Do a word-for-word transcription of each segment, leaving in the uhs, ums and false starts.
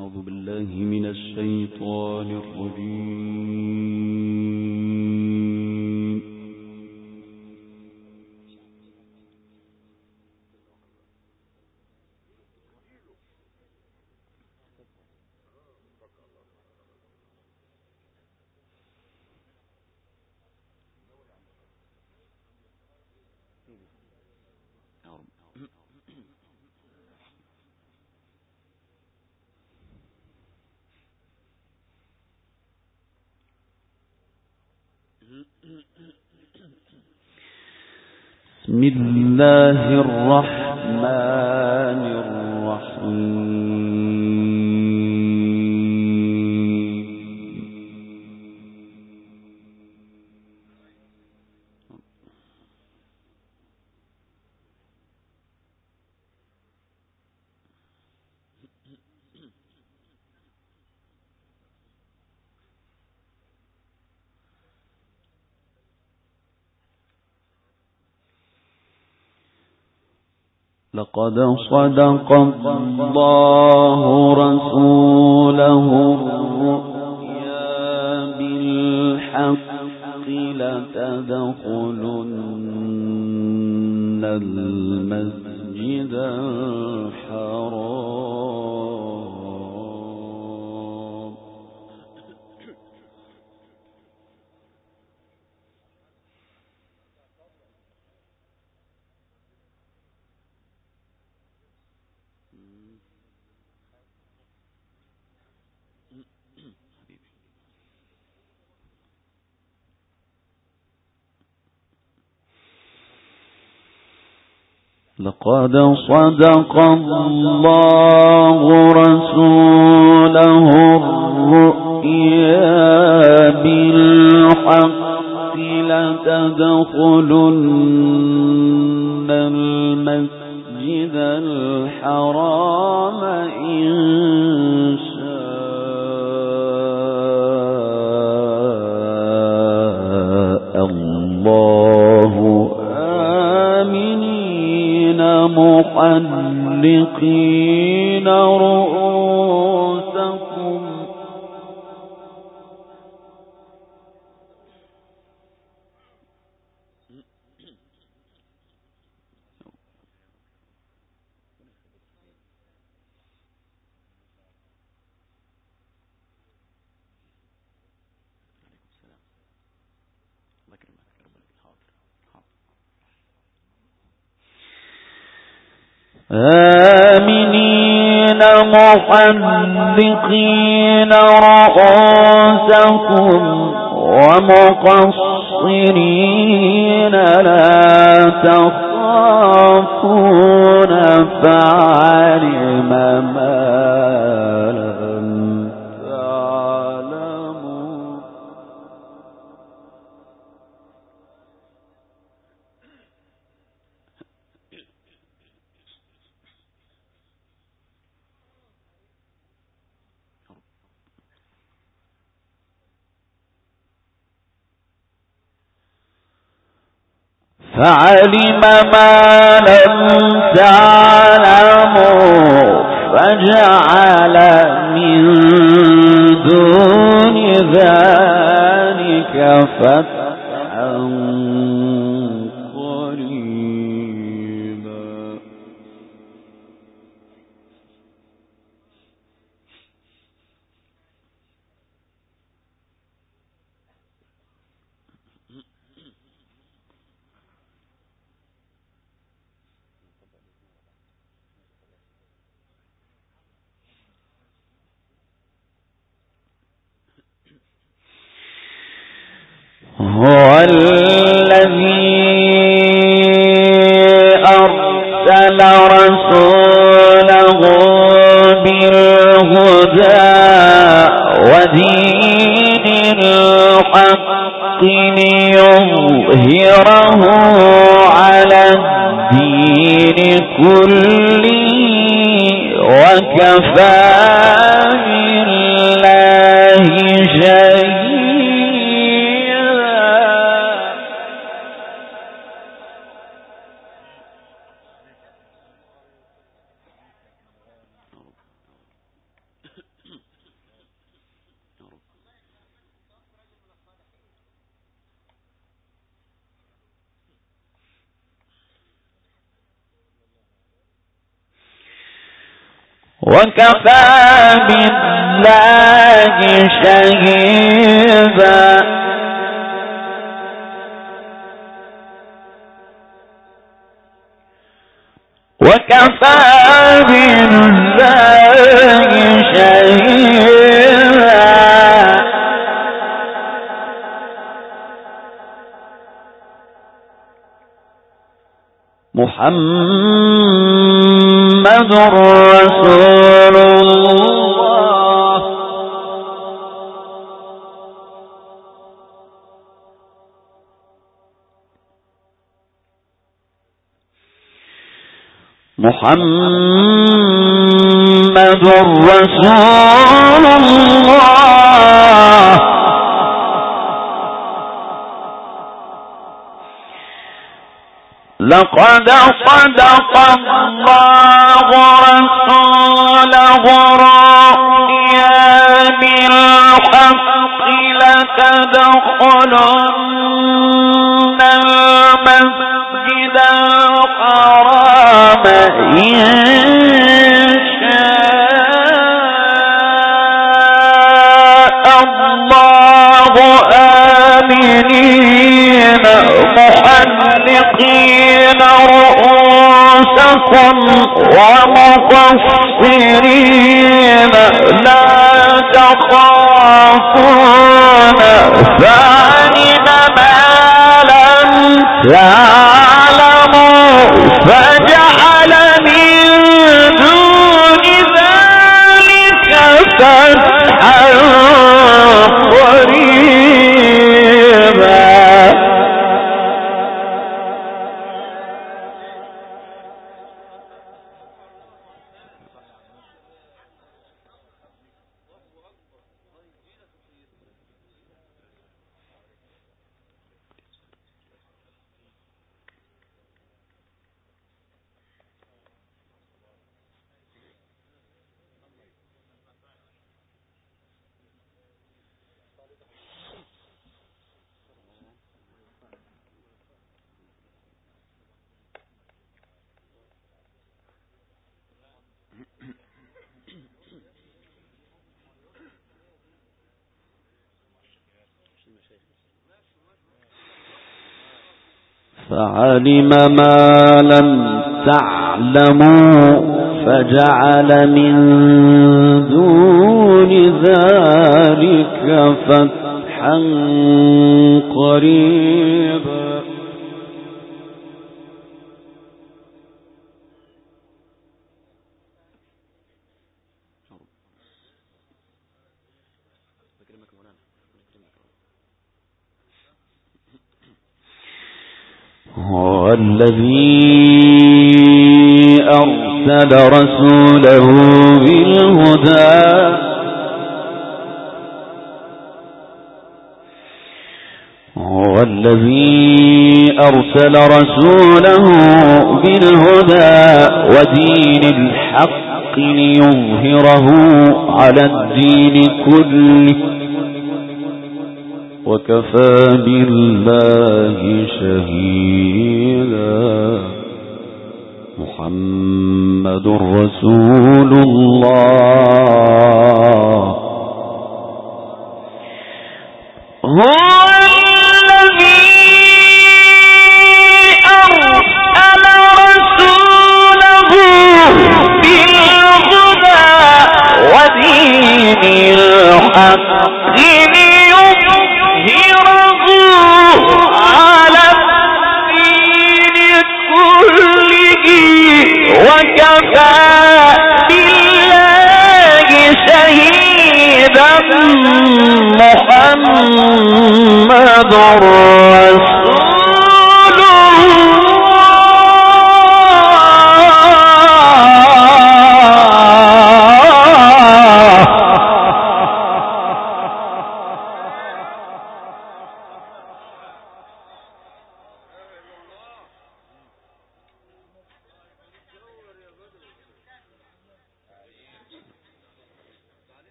أعوذ بالله من الشيطان الرجيم. بسم الله الرحمن الرحيم. لقد صدق الله رسوله الرؤيا بالحق لتدخلن المسجد الحرام لقد صدق الله رسوله الرؤيا بالحق لتدخلن المسجد الحرام إن شاء الله محلقين رؤوسكم آمنين محلقين رؤوسكم ومقصرين لا تخافون فعلم ما لم تعلموا فعلم ما لم تعلموا فجعل من دون ذلك فتحا قريبا. هو الذي أرسل رسوله بالهدى ودين الحق ليظهره على الدين كله وكفى بالله شهيدا. وكفى بالله شهيدا وكفى بالله شهيدا محمد رسول الله محمد رسول الله لقد صدق الله رسوله الرؤيا بالحق لتدخلن المسجد الحرام إن شاء الله آمنين محلقين رؤوسكم ومقصرين لا تخافون فعلم ما لم تعلموا فجعل من دون ذلك فتحا قريبا فعلم ما لم تعلموا فجعل من دون ذلك فتحا قريبا هو الذي أرسل رسوله بالهدى هو الذي أرسل رسوله بالهدى ودين الحق ليظهره على الدين كله وكفى بالله شهيدا محمد رسول الله هو الذي أرسل رسوله بالهدى ودين الحق ليظهره على الدين كله وكفى بالله شهيدا محمد رسول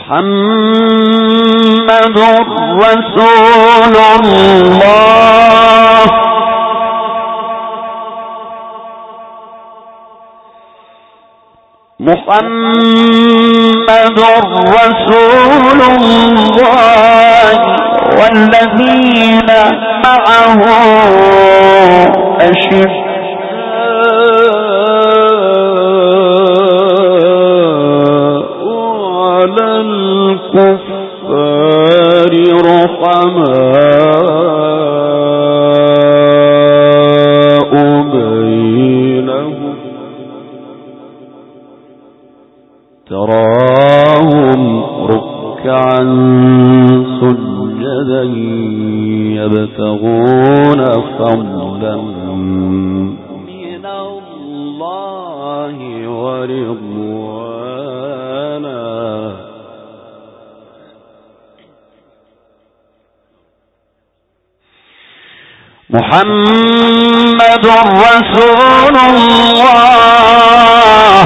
محمد رسول الله محمد رسول الله والذين معه أشداء على الكفار رحماء بينهم تراهم ركعا سجدا يبتغون فضلا من الله ورضوانا محمد رسول الله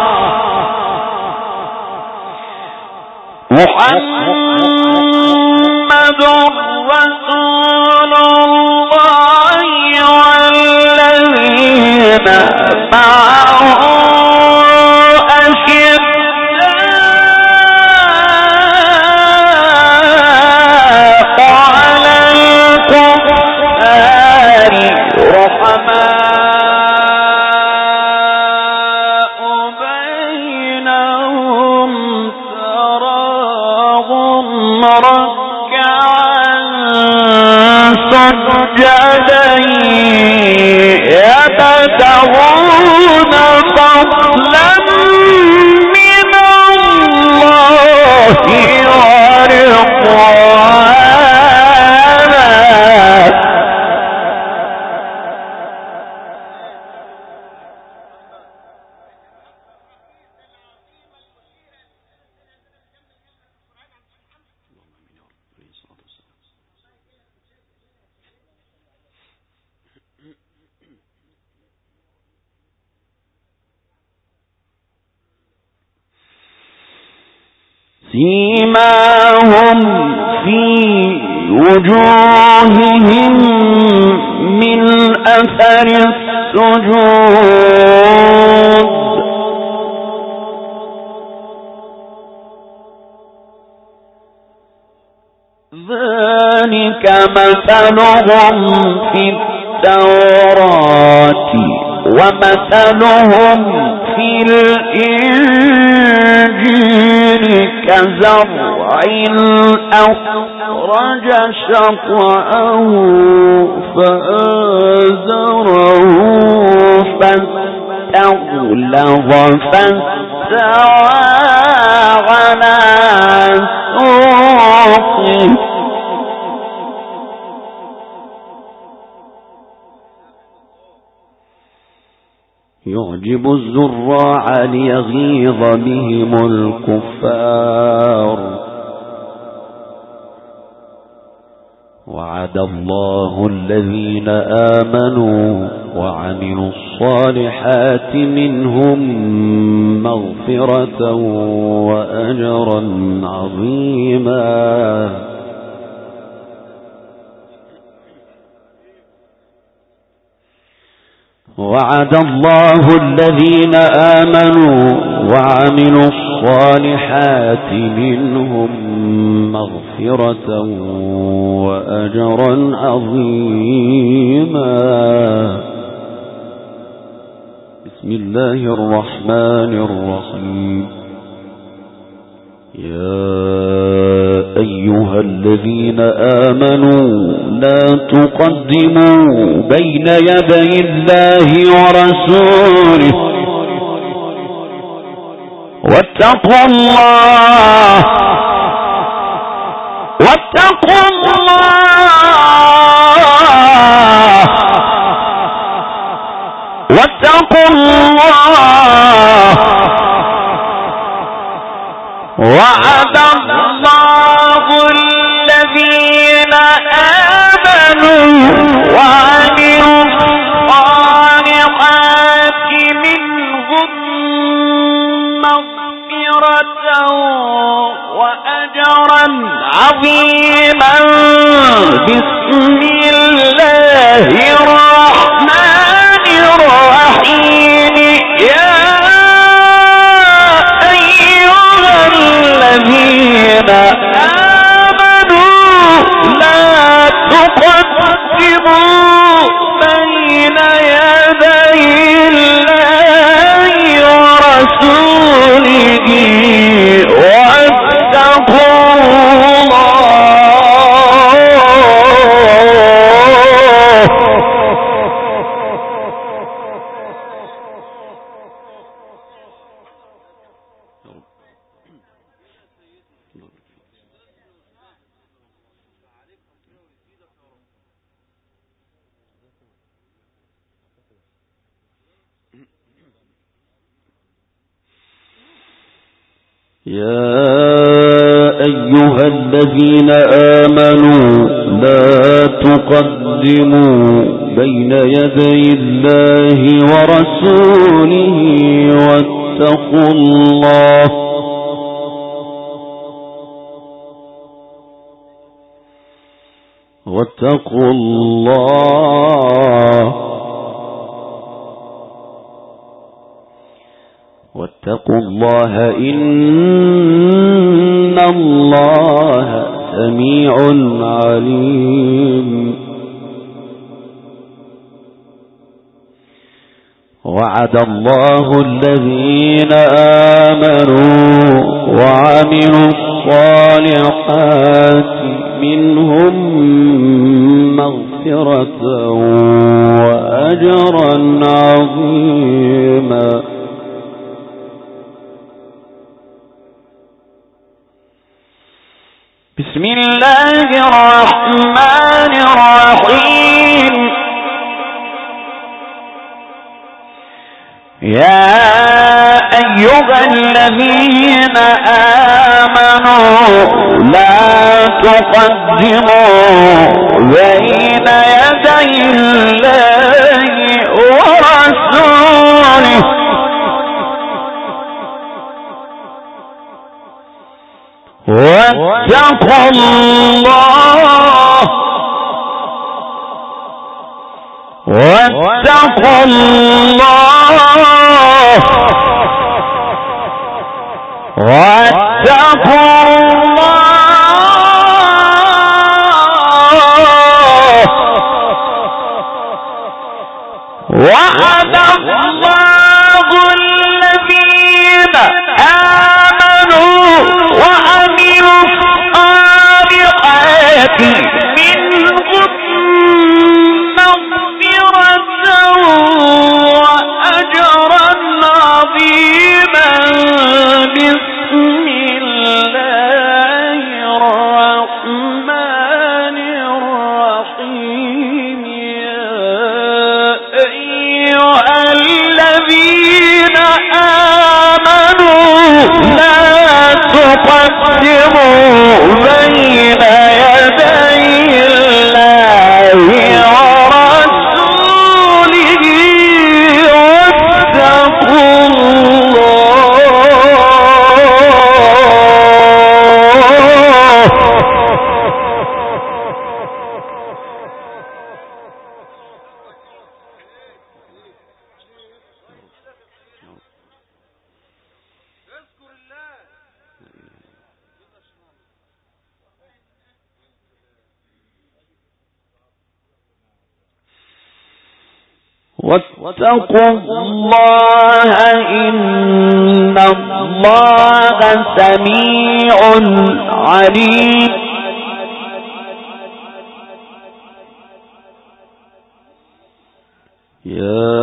محمد رسول الله والذين معه أشداء على الكفار رحماء بينهم تراهم ركعا سجدا يبتغون فضلا من الله ورضوانا سيماهم في وجوههم من أثر السجود ذلك مثلهم في التوراة ومثلهم في الإنجيل كزرع أخرج شطأه فآزره فاستغلظ فاستوى على سوقه يعجب الزراع ليغيظ بهم الكفار وعد الله الذين آمنوا وعملوا الصالحات منهم مغفرة وأجرا عظيما وعد الله الذين آمنوا وعملوا الصالحات منهم مغفرة وأجرا عظيما بسم الله الرحمن الرحيم يا أيها الذين آمنوا لا تقدموا بين يدي الله ورسوله واتقوا الله واتقوا الله واتقوا الله وعد الله الذين آمنوا وعملوا الصالحات منهم مغفرة وأجرا عظيما بسم الله الرحمن الرحيم يا أيها الذين آمنوا لا تقدموا بين يدي الله ورسوله واتقوا يا أيها الذين آمنوا لا تقدموا بين يدي الله ورسوله واتقوا الله واتقوا الله واتقوا الله إن الله سميع عليم. وعد الله الذين آمنوا وعملوا الصالحات منهم مغفرة وأجرا عظيما. بسم الله الرحمن الرحيم يا أيها الذين آمنوا لا تقدموا بين يدي الله ورسوله واتقوا الله واتقوا الله واتقوا الله وعد الله الذين آمنوا وعملوا الصالحات منهم مغفرة وأجرا عظيما. بسم الله الرحمن الرحيم يا أيها الذين آمنوا لا تقدموا بين يدي الله ورسوله واتقوا واتقوا الله إن الله سميع عليم. يا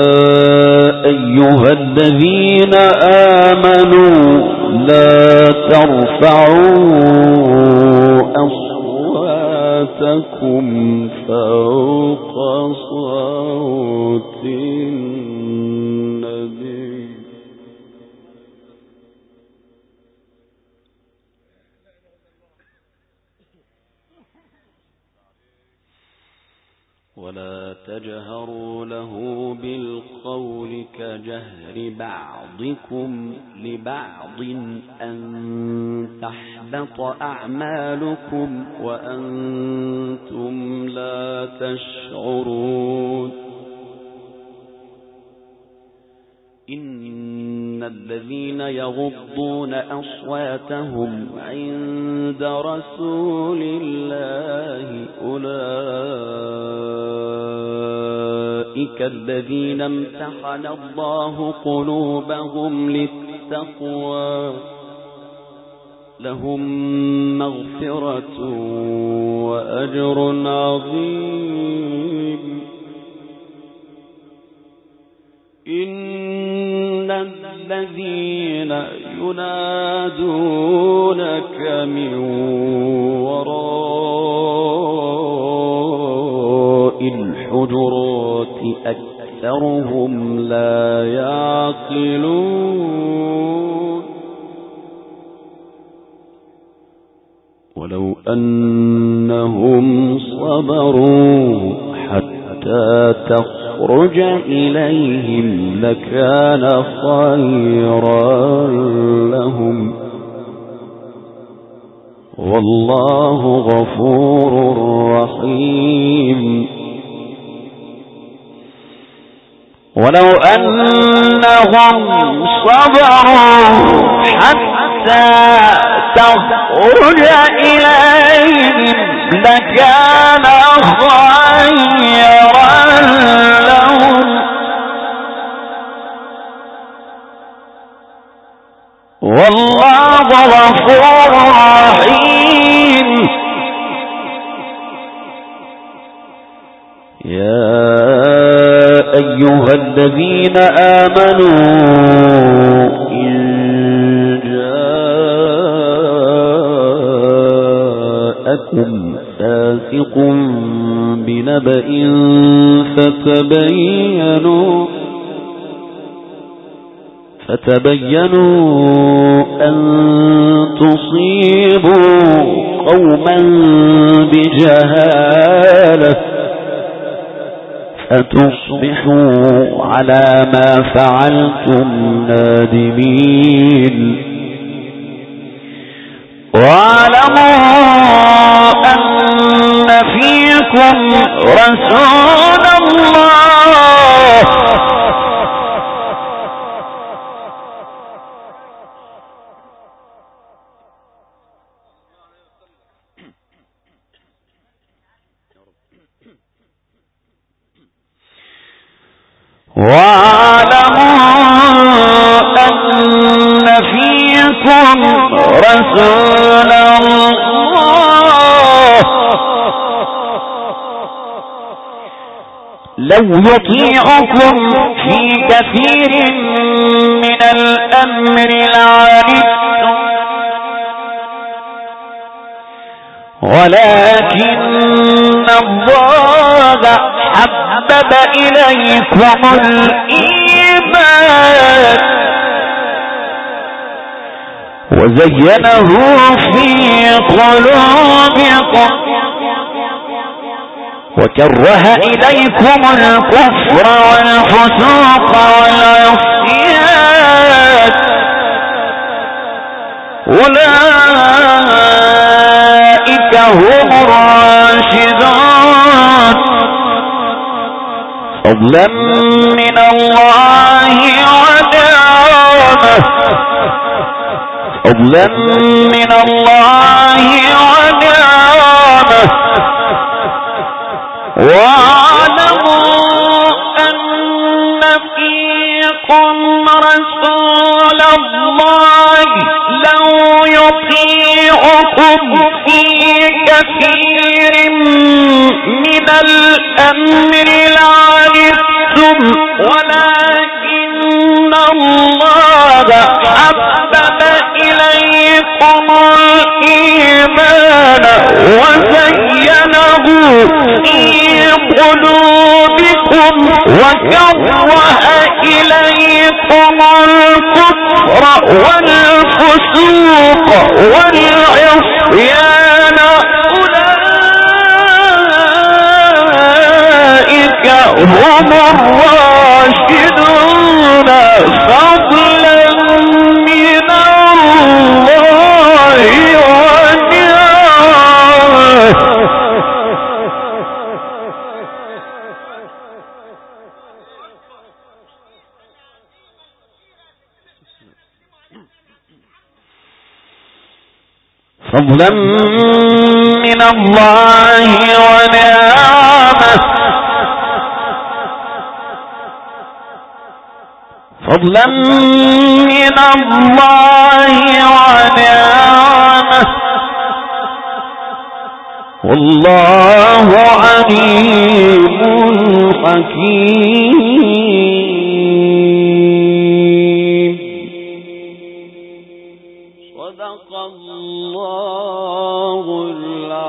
أيها الذين آمنوا لا ترفعوا أصواتكم فوق صوت النبي ولا تجهروا ورسوله بالقول كجهر بعضكم لبعض أن تحبط أعمالكم وأنتم لا تشعرون إن الذين يغضون أصواتهم عند رسول الله أولئك الذين امتحن الله قلوبهم للتقوى لهم مغفرة وأجر عظيم إن الذين ينادونك من وراء الحجرات أكثرهم لا يعقلون ولو أنهم صبروا حتى تخرج إليهم لكان خيرا لهم والله غفور رحيم ولو أنهم صبروا حتى تخرج إليهم لكان خيرا لهم والله غفور رحيم يا أيها الذين آمنوا إن جاءكم فاسق بنبأ فتبينوا فتبينوا أن تصيبوا قوما بجهالة فتصبحوا على ما فعلتم نادمين واعلموا أن فيكم رسول الله واعلموا أن فيكم رسول الله لو يطيعكم في كثير من الأمر لعنتم ولكن الله حبب إليكم الإيمان وزينه في قلوبكم وكره إليكم الكفر والفسوق والعصيان أولئك هم الراشدون فضلا من الله ونعمه فضلا من الله ونعمه واعلموا أن فيكم رسول الله لو يطيعكم في كثير من الأمر لعنتم ولكن الله حبب إليكم الإيمان وزينه في قلوبكم وكره إليكم الكفر والفسوق والعصيان أولئك أولئك هم الراشدون فضلا من الله ونعمه. فضلا من الله ونعمه فضلا من الله ونعمه والله عليم حكيم. صدق الله العظيم.